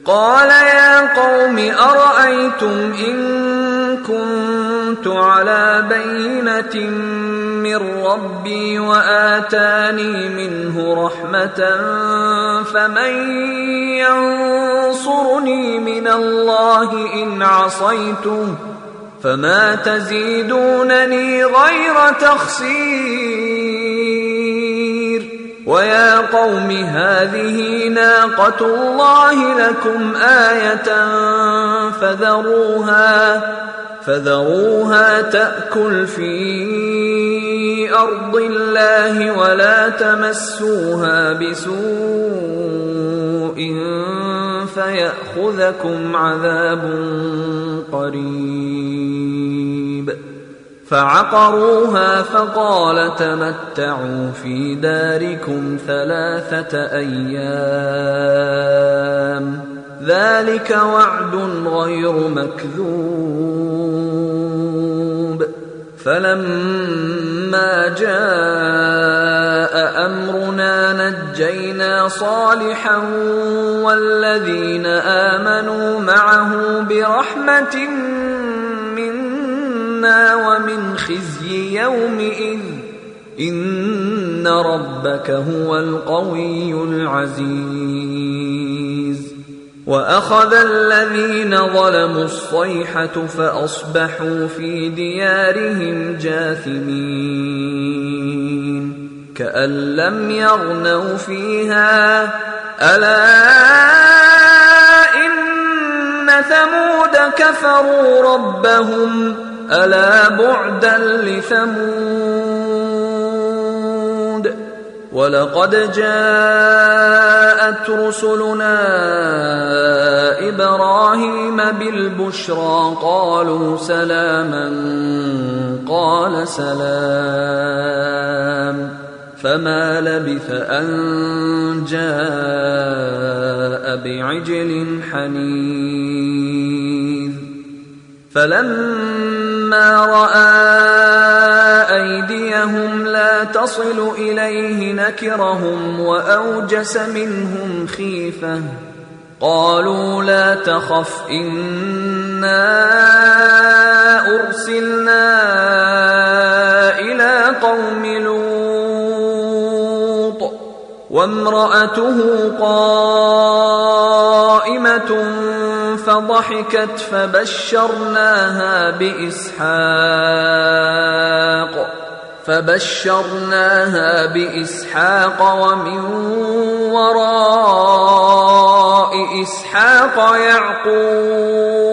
قال يا قوم أرأيتم إن كنت على بينة من ربي وآتاني منه رحمة فمن ينصرني من الله إن عصيته فما تزيدونني غير تخسير ويا قوم هذه ناقة الله لكم آية فذروها تأكل في أرض الله ولا تمسوها بسوء فيأخذكم عذاب قريب فعقروها فقال تمتعوا في داركم 3 أيام ذلك وعد غير مكذوب فلما جاء أمرنا نجينا صالحا والذين آمنوا معه برحمة منا ومن خزي يومئذ إن ربك هو القوي العزيز وأخذ الذين ظلموا الصيحة فأصبحوا في ديارهم جاثمين كأن لم يغنوا فيها ألا إن ثمود كفروا ربهم ألا بعدا لثمود ولقد جاءت رسلنا إبراهيم بالبشرى قالوا سلاما قال سلام فما لبث أن جاء بعجل حنيذ فلما رأى أيديهم لا تصل إليه نكرهم وأوجس منهم خيفة قالوا لا تخف إنا أرسلنا إلى قوم لوط وامرأته قائمة فضحكت فبشرناها بإسحاق ومن وراء إسحاق يعقوب